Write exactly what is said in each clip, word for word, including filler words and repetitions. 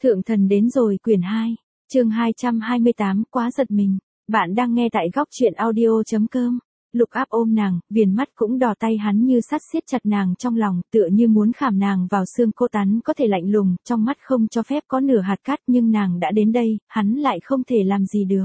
Thượng thần đến rồi quyển hai, chương hai trăm hai mươi tám, quá giật mình. Bạn đang nghe tại góc truyện audio.com. Lục Áp ôm nàng, viền mắt cũng đỏ, tay hắn như sắt siết chặt nàng trong lòng, tựa như muốn khảm nàng vào xương cốt tắn có thể lạnh lùng, trong mắt không cho phép có nửa hạt cát, nhưng nàng đã đến đây, hắn lại không thể làm gì được.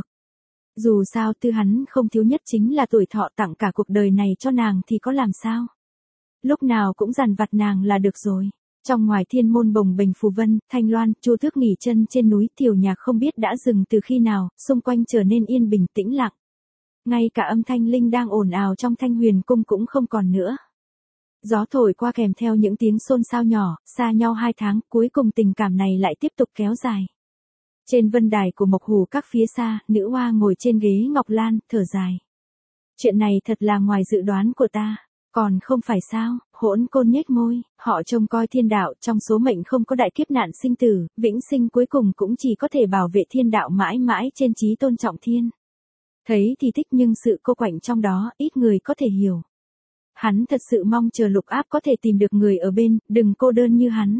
Dù sao tư hắn không thiếu nhất chính là tuổi thọ, tặng cả cuộc đời này cho nàng thì có làm sao. Lúc nào cũng dằn vặt nàng là được rồi. Trong ngoài thiên môn bồng bềnh phù vân, Thanh Loan, Chu Tước nghỉ chân trên núi, tiểu nhạc không biết đã dừng từ khi nào, xung quanh trở nên yên bình tĩnh lặng. Ngay cả âm thanh linh đang ồn ào trong Thanh Huyền cung cũng không còn nữa. Gió thổi qua kèm theo những tiếng xôn xao nhỏ, xa nhau hai tháng, cuối cùng tình cảm này lại tiếp tục kéo dài. Trên vân đài của Mộc Hù các phía xa, nữ hoa ngồi trên ghế ngọc lan, thở dài. Chuyện này thật là ngoài dự đoán của ta. Còn không phải sao, Hỗn Côn nhếch môi, họ trông coi thiên đạo, trong số mệnh không có đại kiếp nạn sinh tử, vĩnh sinh cuối cùng cũng chỉ có thể bảo vệ thiên đạo mãi mãi trên chí tôn trọng thiên. Thấy thì thích nhưng sự cô quạnh trong đó, ít người có thể hiểu. Hắn thật sự mong chờ Lục Áp có thể tìm được người ở bên, đừng cô đơn như hắn.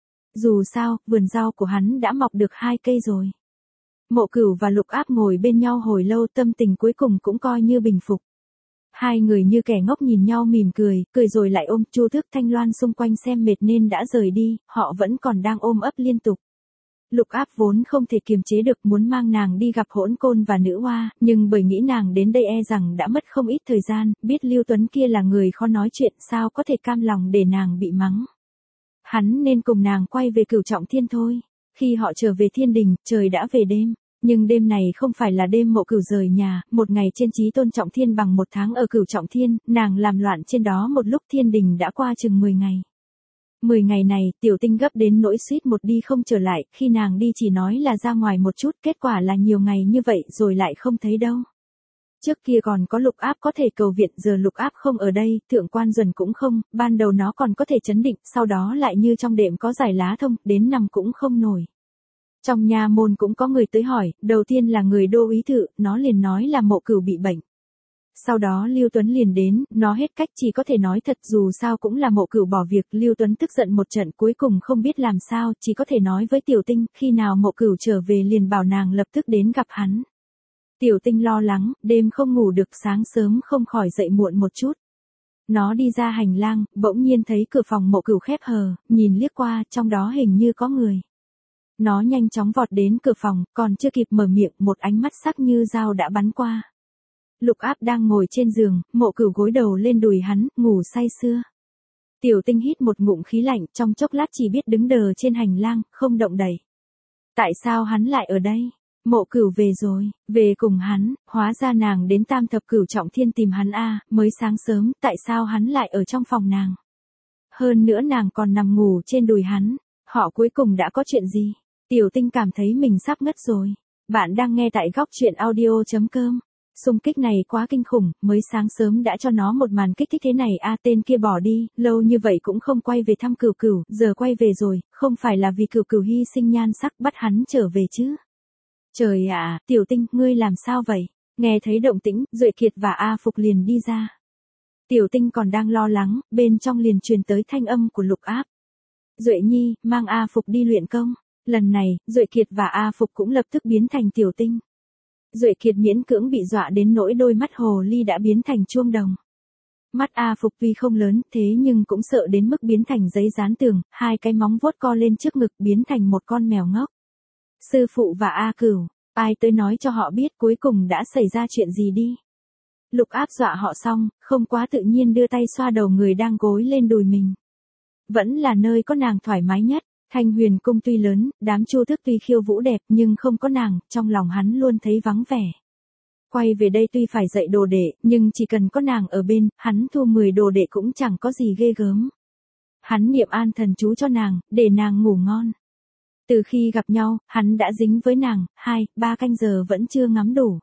Dù sao, vườn rau của hắn đã mọc được hai cây rồi. Mộ Cửu và Lục Áp ngồi bên nhau hồi lâu, tâm tình cuối cùng cũng coi như bình phục. Hai người như kẻ ngốc nhìn nhau mỉm cười, cười rồi lại ôm. Chu Tước Thanh Loan xung quanh xem mệt nên đã rời đi, họ vẫn còn đang ôm ấp liên tục. Lục Áp vốn không thể kiềm chế được, muốn mang nàng đi gặp Hỗn Côn và nữ hoa, nhưng bởi nghĩ nàng đến đây e rằng đã mất không ít thời gian, biết Lưu Tuấn kia là người khó nói chuyện, sao có thể cam lòng để nàng bị mắng. Hắn nên cùng nàng quay về Cửu Trọng Thiên thôi. Khi họ trở về thiên đình, trời đã về đêm. Nhưng đêm này không phải là đêm Mộ Cửu rời nhà, một ngày trên chí tôn trọng thiên bằng một tháng ở Cửu Trọng Thiên, nàng làm loạn trên đó một lúc, thiên đình đã qua chừng mười ngày. mười ngày này, Tiểu Tinh gấp đến nỗi suýt một đi không trở lại, khi nàng đi chỉ nói là ra ngoài một chút, kết quả là nhiều ngày như vậy rồi lại không thấy đâu. Trước kia còn có Lục Áp có thể cầu viện, giờ Lục Áp không ở đây, Thượng Quan Duẩn cũng không, ban đầu nó còn có thể trấn định, sau đó lại như trong đệm có giải lá thông, đến nằm cũng không nổi. Trong nha môn cũng có người tới hỏi, đầu tiên là người Đô Úy Thự, nó liền nói là Mộ Cửu bị bệnh. Sau đó Lưu Tuấn liền đến, nó hết cách chỉ có thể nói thật, dù sao cũng là Mộ Cửu bỏ việc. Lưu Tuấn tức giận một trận, cuối cùng không biết làm sao, chỉ có thể nói với Tiểu Tinh, khi nào Mộ Cửu trở về liền bảo nàng lập tức đến gặp hắn. Tiểu Tinh lo lắng, đêm không ngủ được, sáng sớm không khỏi dậy muộn một chút. Nó đi ra hành lang, bỗng nhiên thấy cửa phòng Mộ Cửu khép hờ, nhìn liếc qua, trong đó hình như có người. Nó nhanh chóng vọt đến cửa phòng, còn chưa kịp mở miệng, một ánh mắt sắc như dao đã bắn qua. Lục Áp đang ngồi trên giường, Mộ Cửu gối đầu lên đùi hắn, ngủ say sưa. Tiểu Tinh hít một ngụm khí lạnh, trong chốc lát chỉ biết đứng đờ trên hành lang, không động đậy. Tại sao hắn lại ở đây? Mộ Cửu về rồi, về cùng hắn, hóa ra nàng đến Tam Thập Cửu Trọng Thiên tìm hắn a, mới sáng sớm, tại sao hắn lại ở trong phòng nàng? Hơn nữa nàng còn nằm ngủ trên đùi hắn, họ cuối cùng đã có chuyện gì? Tiểu Tinh cảm thấy mình sắp ngất rồi. Bạn đang nghe tại góc truyện audio.com. Xung kích này quá kinh khủng, mới sáng sớm đã cho nó một màn kích thích thế này a, tên kia bỏ đi, lâu như vậy cũng không quay về thăm Cửu Cửu, giờ quay về rồi, không phải là vì Cửu Cửu hy sinh nhan sắc bắt hắn trở về chứ? Trời ạ, Tiểu Tinh, ngươi làm sao vậy? Nghe thấy động tĩnh, Duệ Kiệt và A Phục liền đi ra. Tiểu Tinh còn đang lo lắng, bên trong liền truyền tới thanh âm của Lục Áp. Duệ Nhi, mang A Phục đi luyện công. Lần này, Duệ Kiệt và A Phục cũng lập tức biến thành Tiểu Tinh. Duệ Kiệt miễn cưỡng bị dọa đến nỗi đôi mắt hồ ly đã biến thành chuông đồng. Mắt A Phục tuy không lớn, thế nhưng cũng sợ đến mức biến thành giấy dán tường, hai cái móng vuốt co lên trước ngực biến thành một con mèo ngốc. Sư phụ và A Cửu, ai tới nói cho họ biết cuối cùng đã xảy ra chuyện gì đi. Lục Áp dọa họ xong, không quá tự nhiên đưa tay xoa đầu người đang gối lên đùi mình. Vẫn là nơi có nàng thoải mái nhất. Thanh Huyền cung tuy lớn, đám Chu Tước tuy khiêu vũ đẹp nhưng không có nàng, trong lòng hắn luôn thấy vắng vẻ. Quay về đây tuy phải dạy đồ đệ, nhưng chỉ cần có nàng ở bên, hắn thu mười đồ đệ cũng chẳng có gì ghê gớm. Hắn niệm an thần chú cho nàng, để nàng ngủ ngon. Từ khi gặp nhau, hắn đã dính với nàng, hai, ba canh giờ vẫn chưa ngắm đủ.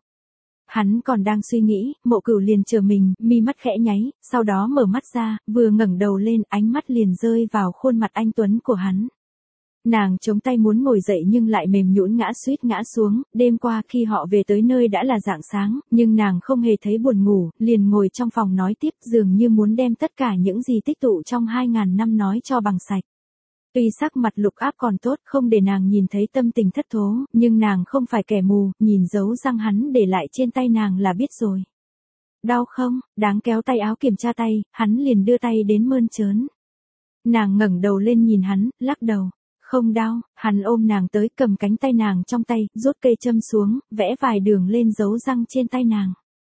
Hắn còn đang suy nghĩ, Mộ Cửu liền chờ mình, mi mắt khẽ nháy, sau đó mở mắt ra, vừa ngẩng đầu lên, ánh mắt liền rơi vào khuôn mặt anh tuấn của hắn. Nàng chống tay muốn ngồi dậy nhưng lại mềm nhũn ngã suýt ngã xuống, đêm qua khi họ về tới nơi đã là rạng sáng, nhưng nàng không hề thấy buồn ngủ, liền ngồi trong phòng nói tiếp, dường như muốn đem tất cả những gì tích tụ trong hai ngàn năm nói cho bằng sạch. Tuy sắc mặt Lục Áp còn tốt không để nàng nhìn thấy tâm tình thất thố, nhưng nàng không phải kẻ mù, nhìn dấu răng hắn để lại trên tay nàng là biết rồi. Đau không? Đáng kéo tay áo kiểm tra tay, hắn liền đưa tay đến mơn trớn. Nàng ngẩng đầu lên nhìn hắn, lắc đầu. Không đau, hắn ôm nàng tới cầm cánh tay nàng trong tay, rút cây châm xuống, vẽ vài đường lên dấu răng trên tay nàng.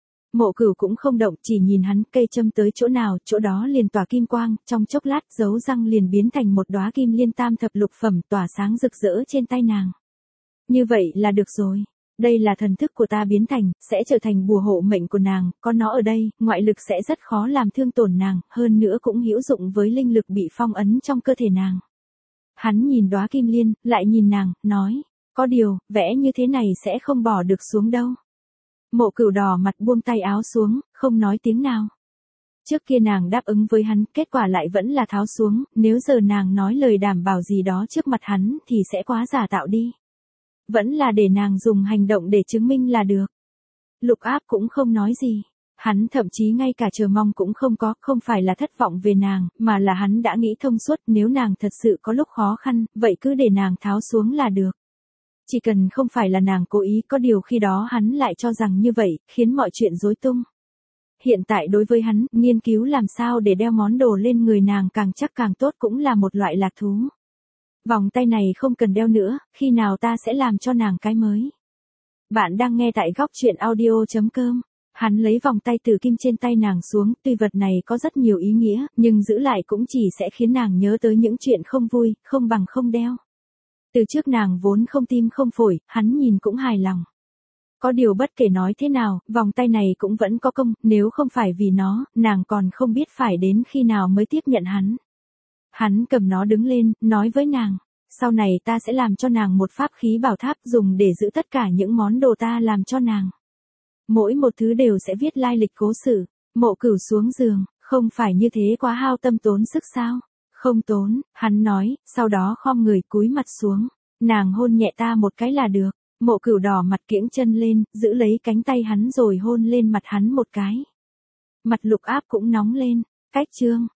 Mộ Cửu cũng không động, chỉ nhìn hắn, cây châm tới chỗ nào, chỗ đó liền tỏa kim quang, trong chốc lát dấu răng liền biến thành một đóa kim liên tam thập lục phẩm tỏa sáng rực rỡ trên tay nàng. Như vậy là được rồi. Đây là thần thức của ta biến thành, sẽ trở thành bùa hộ mệnh của nàng, có nó ở đây, ngoại lực sẽ rất khó làm thương tổn nàng, hơn nữa cũng hữu dụng với linh lực bị phong ấn trong cơ thể nàng. Hắn nhìn đóa kim liên, lại nhìn nàng, nói, có điều, vẽ như thế này sẽ không bỏ được xuống đâu. Mộ Cửu đỏ mặt buông tay áo xuống, không nói tiếng nào. Trước kia nàng đáp ứng với hắn, kết quả lại vẫn là tháo xuống, nếu giờ nàng nói lời đảm bảo gì đó trước mặt hắn thì sẽ quá giả tạo đi. Vẫn là để nàng dùng hành động để chứng minh là được. Lục Áp cũng không nói gì. Hắn thậm chí ngay cả chờ mong cũng không có, không phải là thất vọng về nàng, mà là hắn đã nghĩ thông suốt, nếu nàng thật sự có lúc khó khăn, vậy cứ để nàng tháo xuống là được. Chỉ cần không phải là nàng cố ý, có điều khi đó hắn lại cho rằng như vậy, khiến mọi chuyện rối tung. Hiện tại đối với hắn, nghiên cứu làm sao để đeo món đồ lên người nàng càng chắc càng tốt cũng là một loại lạc thú. Vòng tay này không cần đeo nữa, khi nào ta sẽ làm cho nàng cái mới. Bạn đang nghe tại góc truyện audio chấm com. Hắn lấy vòng tay từ kim trên tay nàng xuống, tuy vật này có rất nhiều ý nghĩa, nhưng giữ lại cũng chỉ sẽ khiến nàng nhớ tới những chuyện không vui, không bằng không đeo. Từ trước nàng vốn không tim không phổi, hắn nhìn cũng hài lòng. Có điều bất kể nói thế nào, vòng tay này cũng vẫn có công, nếu không phải vì nó, nàng còn không biết phải đến khi nào mới tiếp nhận hắn. Hắn cầm nó đứng lên, nói với nàng, sau này ta sẽ làm cho nàng một pháp khí bảo tháp dùng để giữ tất cả những món đồ ta làm cho nàng. Mỗi một thứ đều sẽ viết lai lịch cố sự. Mộ Cửu xuống giường, không phải như thế quá hao tâm tốn sức sao? Không tốn, hắn nói, sau đó khom người cúi mặt xuống. Nàng hôn nhẹ ta một cái là được. Mộ Cửu đỏ mặt kiễng chân lên, giữ lấy cánh tay hắn rồi hôn lên mặt hắn một cái. Mặt Lục Áp cũng nóng lên. Cách chương,